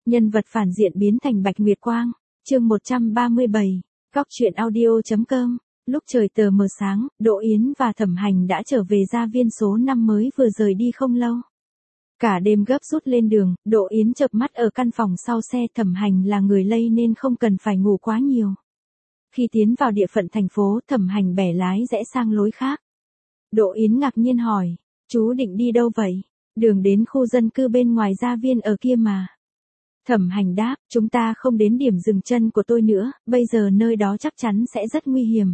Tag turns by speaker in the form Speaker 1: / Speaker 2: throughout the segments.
Speaker 1: Nhân vật phản diện biến thành Bạch Nguyệt Quang. Chương 137. Góc truyện audio.com. Lúc trời tờ mờ sáng, Đỗ Yến và Thẩm Hành đã trở về gia viên số 5 mới vừa rời đi không lâu. Cả đêm gấp rút lên đường, Đỗ Yến chợp mắt ở căn phòng sau xe. Thẩm Hành là người lây nên không cần phải ngủ quá nhiều. Khi tiến vào địa phận thành phố, Thẩm Hành bẻ lái rẽ sang lối khác. Đỗ Yến ngạc nhiên hỏi, chú định đi đâu vậy? Đường đến khu dân cư bên ngoài gia viên ở kia mà. Thẩm Hành đáp, chúng ta không đến điểm dừng chân của tôi nữa, bây giờ nơi đó chắc chắn sẽ rất nguy hiểm.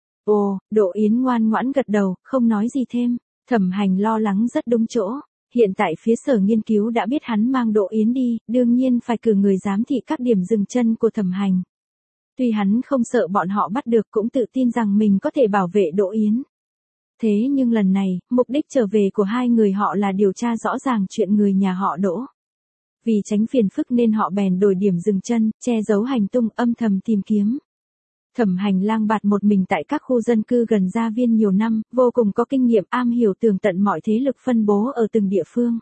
Speaker 1: Ồ, Đỗ Yến ngoan ngoãn gật đầu, không nói gì thêm. Thẩm Hành lo lắng rất đúng chỗ. Hiện tại phía sở nghiên cứu đã biết hắn mang Đỗ Yến đi, đương nhiên phải cử người giám thị các điểm dừng chân của Thẩm Hành. Tuy hắn không sợ bọn họ bắt được cũng tự tin rằng mình có thể bảo vệ Đỗ Yến. Thế nhưng lần này, mục đích trở về của hai người họ là điều tra rõ ràng chuyện người nhà họ Đỗ. Vì tránh phiền phức nên họ bèn đổi điểm dừng chân, che giấu hành tung, âm thầm tìm kiếm. Thẩm Hành lang bạt một mình tại các khu dân cư gần gia viên nhiều năm, vô cùng có kinh nghiệm, am hiểu tường tận mọi thế lực phân bố ở từng địa phương.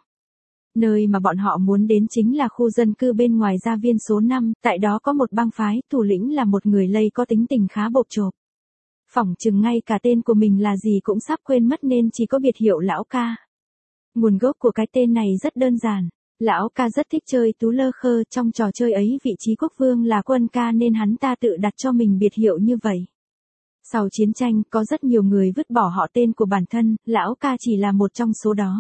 Speaker 1: Nơi mà bọn họ muốn đến chính là khu dân cư bên ngoài gia viên số 5, tại đó có một bang phái, thủ lĩnh là một người lây có tính tình khá bộp chộp. Phỏng chừng ngay cả tên của mình là gì cũng sắp quên mất nên chỉ có biệt hiệu Lão Ca. Nguồn gốc của cái tên này rất đơn giản. Lão Ca rất thích chơi tú lơ khơ, trong trò chơi ấy vị trí quốc vương là quân ca nên hắn ta tự đặt cho mình biệt hiệu như vậy. Sau chiến tranh, có rất nhiều người vứt bỏ họ tên của bản thân, Lão Ca chỉ là một trong số đó.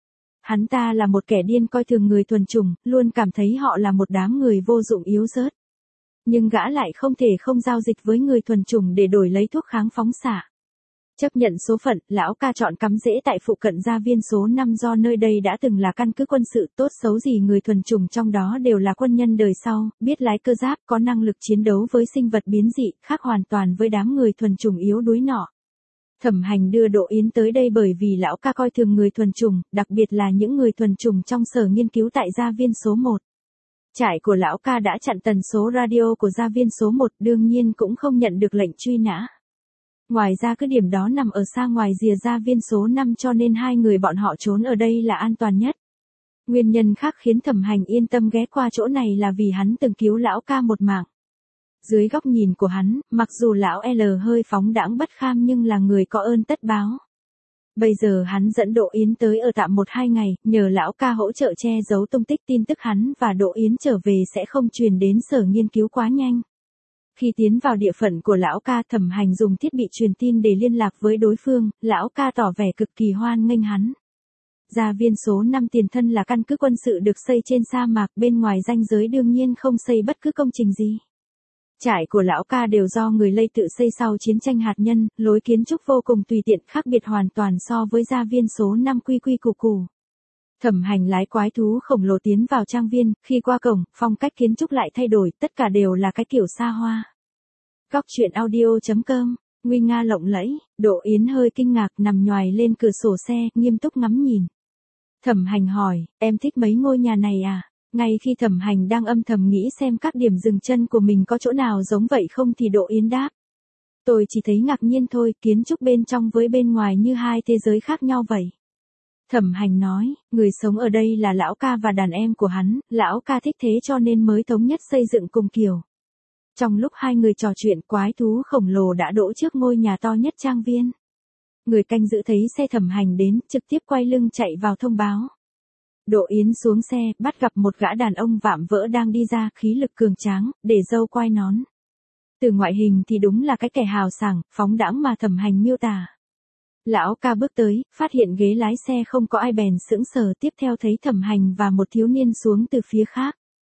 Speaker 1: Hắn ta là một kẻ điên coi thường người thuần chủng, luôn cảm thấy họ là một đám người vô dụng yếu dớt. Nhưng gã lại không thể không giao dịch với người thuần chủng để đổi lấy thuốc kháng phóng xạ. Chấp nhận số phận, Lão Ca chọn cắm rễ tại phụ cận gia viên số 5 do nơi đây đã từng là căn cứ quân sự, tốt xấu gì người thuần chủng trong đó đều là quân nhân đời sau, biết lái cơ giáp, có năng lực chiến đấu với sinh vật biến dị, khác hoàn toàn với đám người thuần chủng yếu đuối nọ. Thẩm Hành đưa Đỗ Yến tới đây bởi vì Lão Ca coi thường người thuần chủng, đặc biệt là những người thuần chủng trong sở nghiên cứu tại gia viên số 1. Trại của Lão Ca đã chặn tần số radio của gia viên số 1, đương nhiên cũng không nhận được lệnh truy nã. Ngoài ra cứ điểm đó nằm ở xa ngoài rìa gia viên số 5 cho nên hai người bọn họ trốn ở đây là an toàn nhất. Nguyên nhân khác khiến Thẩm Hành yên tâm ghé qua chỗ này là vì hắn từng cứu Lão Ca một mạng. Dưới góc nhìn của hắn, mặc dù Lão L hơi phóng đãng bất kham nhưng là người có ơn tất báo. Bây giờ hắn dẫn Đỗ Yến tới ở tạm 1-2 ngày, nhờ Lão Ca hỗ trợ che giấu tung tích, tin tức hắn và Đỗ Yến trở về sẽ không truyền đến sở nghiên cứu quá nhanh. Khi tiến vào địa phận của Lão Ca, Thẩm Hành dùng thiết bị truyền tin để liên lạc với đối phương, Lão Ca tỏ vẻ cực kỳ hoan nghênh hắn. Gia viên số 5 tiền thân là căn cứ quân sự được xây trên sa mạc, bên ngoài ranh giới đương nhiên không xây bất cứ công trình gì. Trại của Lão Ca đều do người lây tự xây sau chiến tranh hạt nhân, lối kiến trúc vô cùng tùy tiện, khác biệt hoàn toàn so với gia viên số 5 quy quy củ củ. Thẩm Hành lái quái thú khổng lồ tiến vào trang viên, khi qua cổng, phong cách kiến trúc lại thay đổi, tất cả đều là cái kiểu xa hoa. Góc truyện audio.com, nguy nga lộng lẫy, Đỗ Yến hơi kinh ngạc nằm nhoài lên cửa sổ xe, nghiêm túc ngắm nhìn. Thẩm Hành hỏi, em thích mấy ngôi nhà này à? Ngay khi Thẩm Hành đang âm thầm nghĩ xem các điểm dừng chân của mình có chỗ nào giống vậy không thì Đỗ Yến đáp. Tôi chỉ thấy ngạc nhiên thôi, kiến trúc bên trong với bên ngoài như hai thế giới khác nhau vậy. Thẩm Hành nói, người sống ở đây là Lão Ca và đàn em của hắn, Lão Ca thích thế cho nên mới thống nhất xây dựng cùng kiểu. Trong lúc hai người trò chuyện, quái thú khổng lồ đã đỗ trước ngôi nhà to nhất trang viên. Người canh giữ thấy xe Thẩm Hành đến, trực tiếp quay lưng chạy vào thông báo. Đỗ Yến xuống xe, bắt gặp một gã đàn ông vạm vỡ đang đi ra, khí lực cường tráng, để râu quai nón. Từ ngoại hình thì đúng là cái kẻ hào sảng, phóng đãng mà Thẩm Hành miêu tả. Lão Ca bước tới, phát hiện ghế lái xe không có ai bèn sững sờ, tiếp theo thấy Thẩm Hành và một thiếu niên xuống từ phía khác.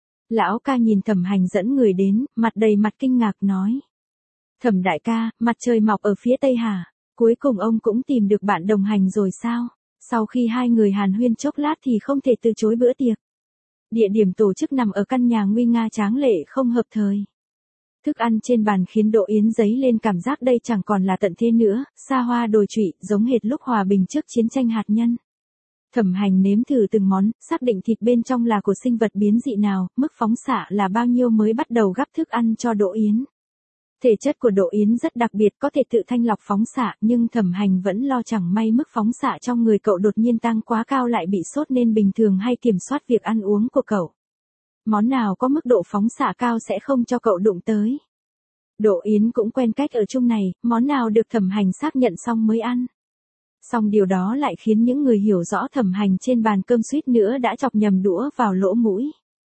Speaker 1: Lão Ca nhìn Thẩm Hành dẫn người đến, mặt đầy mặt kinh ngạc nói. Thẩm đại ca, mặt trời mọc ở phía tây hả? Cuối cùng ông cũng tìm được bạn đồng hành rồi sao? Sau khi hai người hàn huyên chốc lát thì không thể từ chối bữa tiệc. Địa điểm tổ chức nằm ở căn nhà nguy nga tráng lệ không hợp thời. Thức ăn trên bàn khiến Đỗ Yến dấy lên cảm giác đây chẳng còn là tận thế nữa, xa hoa đồi trụy, giống hệt lúc hòa bình trước chiến tranh hạt nhân. Thẩm Hành nếm thử từng món, xác định thịt bên trong là của sinh vật biến dị nào, mức phóng xạ là bao nhiêu mới bắt đầu gắp thức ăn cho Đỗ Yến. Thể chất của Đỗ Yến rất đặc biệt, có thể tự thanh lọc phóng xạ, nhưng Thẩm Hành vẫn lo chẳng may mức phóng xạ trong người cậu đột nhiên tăng quá cao lại bị sốt nên bình thường hay kiểm soát việc ăn uống của cậu. Món nào có mức độ phóng xạ cao sẽ không cho cậu đụng tới. Độ Yến cũng quen cách ở chung này, món nào được Thẩm Hành xác nhận xong mới ăn. Song điều đó lại khiến những người hiểu rõ Thẩm Hành trên bàn cơm suýt nữa đã chọc nhầm đũa vào lỗ mũi.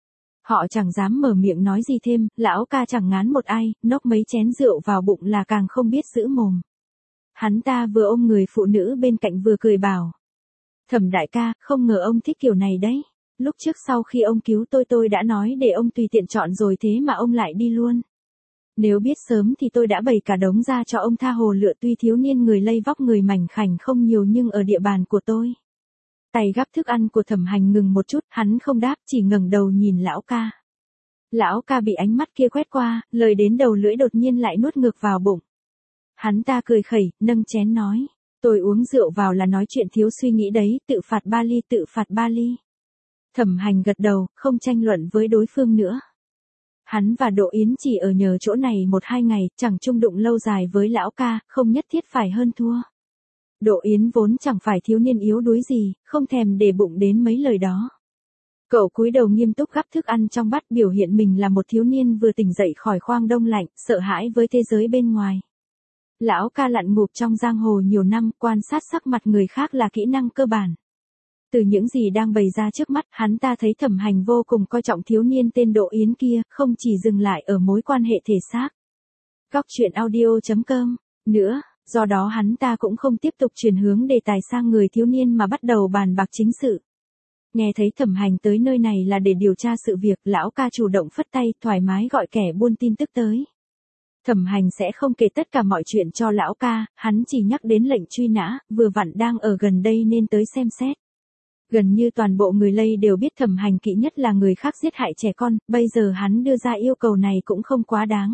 Speaker 1: Họ chẳng dám mở miệng nói gì thêm, lão ca chẳng ngán một ai, nốc mấy chén rượu vào bụng là càng không biết giữ mồm. Hắn ta vừa ôm người phụ nữ bên cạnh vừa cười bảo. Thẩm đại ca, không ngờ ông thích kiểu này đấy. Lúc trước sau khi ông cứu tôi đã nói để ông tùy tiện chọn rồi thế mà ông lại đi luôn. Nếu biết sớm thì tôi đã bày cả đống ra cho ông tha hồ lựa, tuy thiếu niên người lây vóc người mảnh khảnh không nhiều nhưng ở địa bàn của tôi. Tay gắp thức ăn của Thẩm Hành ngừng một chút, hắn không đáp, chỉ ngẩng đầu nhìn lão ca. Lão ca bị ánh mắt kia quét qua, lời đến đầu lưỡi đột nhiên lại nuốt ngược vào bụng. Hắn ta cười khẩy, nâng chén nói, tôi uống rượu vào là nói chuyện thiếu suy nghĩ đấy, tự phạt 3 ly, tự phạt 3 ly. Thẩm Hành gật đầu, không tranh luận với đối phương nữa. Hắn và Độ Yến chỉ ở nhờ chỗ này 1-2 ngày, chẳng chung đụng lâu dài với lão ca, không nhất thiết phải hơn thua. Độ Yến vốn chẳng phải thiếu niên yếu đuối gì, không thèm để bụng đến mấy lời đó. Cậu cúi đầu nghiêm túc gắp thức ăn trong bát, biểu hiện mình là một thiếu niên vừa tỉnh dậy khỏi khoang đông lạnh, sợ hãi với thế giới bên ngoài. Lão ca lặn ngụp trong giang hồ nhiều năm, quan sát sắc mặt người khác là kỹ năng cơ bản. Từ những gì đang bày ra trước mắt, hắn ta thấy Thẩm Hành vô cùng coi trọng thiếu niên tên Độ Yến kia, không chỉ dừng lại ở mối quan hệ thể xác. Góc truyện audio.com nữa, do đó hắn ta cũng không tiếp tục chuyển hướng đề tài sang người thiếu niên mà bắt đầu bàn bạc chính sự. Nghe thấy Thẩm Hành tới nơi này là để điều tra sự việc, lão ca chủ động phất tay, thoải mái gọi kẻ buôn tin tức tới. Thẩm Hành sẽ không kể tất cả mọi chuyện cho lão ca, hắn chỉ nhắc đến lệnh truy nã, vừa vặn đang ở gần đây nên tới xem xét. Gần như toàn bộ người lây đều biết Thẩm Hành kỵ nhất là người khác giết hại trẻ con, bây giờ hắn đưa ra yêu cầu này cũng không quá đáng.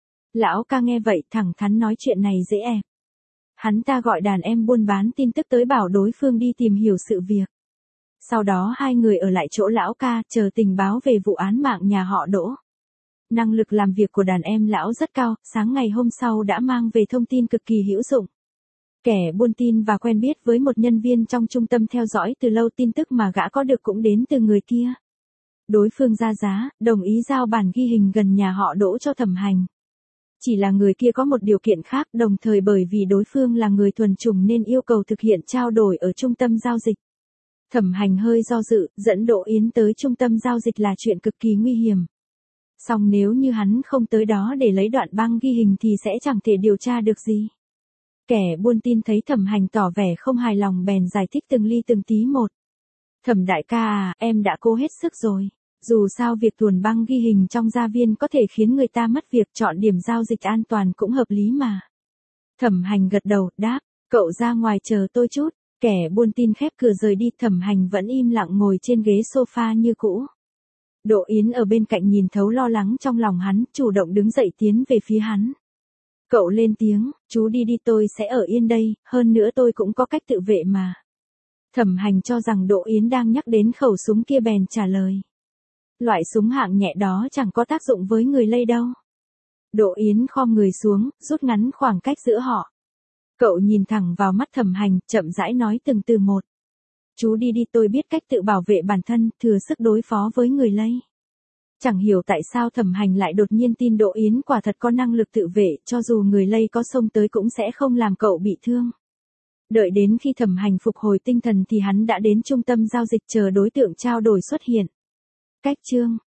Speaker 1: Lão ca nghe vậy thẳng thắn nói chuyện này dễ ẹp. Hắn ta gọi đàn em buôn bán tin tức tới bảo đối phương đi tìm hiểu sự việc. Sau đó hai người ở lại chỗ lão ca chờ tình báo về vụ án mạng nhà họ Đỗ. Năng lực làm việc của đàn em lão rất cao, sáng ngày hôm sau đã mang về thông tin cực kỳ hữu dụng. Kẻ buôn tin và quen biết với một nhân viên trong trung tâm theo dõi từ lâu, tin tức mà gã có được cũng đến từ người kia. Đối phương ra giá, đồng ý giao bản ghi hình gần nhà họ Đỗ cho Thẩm Hành. Chỉ là người kia có một điều kiện khác, đồng thời bởi vì đối phương là người thuần chủng nên yêu cầu thực hiện trao đổi ở trung tâm giao dịch. Thẩm Hành hơi do dự, dẫn Độ Yến tới trung tâm giao dịch là chuyện cực kỳ nguy hiểm. Song nếu như hắn không tới đó để lấy đoạn băng ghi hình thì sẽ chẳng thể điều tra được gì. Kẻ buôn tin thấy Thẩm Hành tỏ vẻ không hài lòng bèn giải thích từng ly từng tí một. Thẩm đại ca à, em đã cố hết sức rồi. Dù sao việc tuồn băng ghi hình trong gia viên có thể khiến người ta mất việc, chọn điểm giao dịch an toàn cũng hợp lý mà. Thẩm Hành gật đầu, đáp, cậu ra ngoài chờ tôi chút. Kẻ buôn tin khép cửa rời đi, Thẩm Hành vẫn im lặng ngồi trên ghế sofa như cũ. Độ Yến ở bên cạnh nhìn thấu lo lắng trong lòng hắn, chủ động đứng dậy tiến về phía hắn. Cậu lên tiếng, chú đi đi, tôi sẽ ở yên đây, hơn nữa tôi cũng có cách tự vệ mà. Thẩm Hành cho rằng Độ Yến đang nhắc đến khẩu súng kia bèn trả lời. Loại súng hạng nhẹ đó chẳng có tác dụng với người lây đâu. Độ Yến khom người xuống, rút ngắn khoảng cách giữa họ. Cậu nhìn thẳng vào mắt Thẩm Hành, chậm rãi nói từng từ một. Chú đi đi, tôi biết cách tự bảo vệ bản thân, thừa sức đối phó với người lây. Chẳng hiểu tại sao Thẩm Hành lại đột nhiên tin Độ Yến quả thật có năng lực tự vệ, cho dù người lây có xông tới cũng sẽ không làm cậu bị thương. Đợi đến khi Thẩm Hành phục hồi tinh thần thì hắn đã đến trung tâm giao dịch chờ đối tượng trao đổi xuất hiện. Cách chương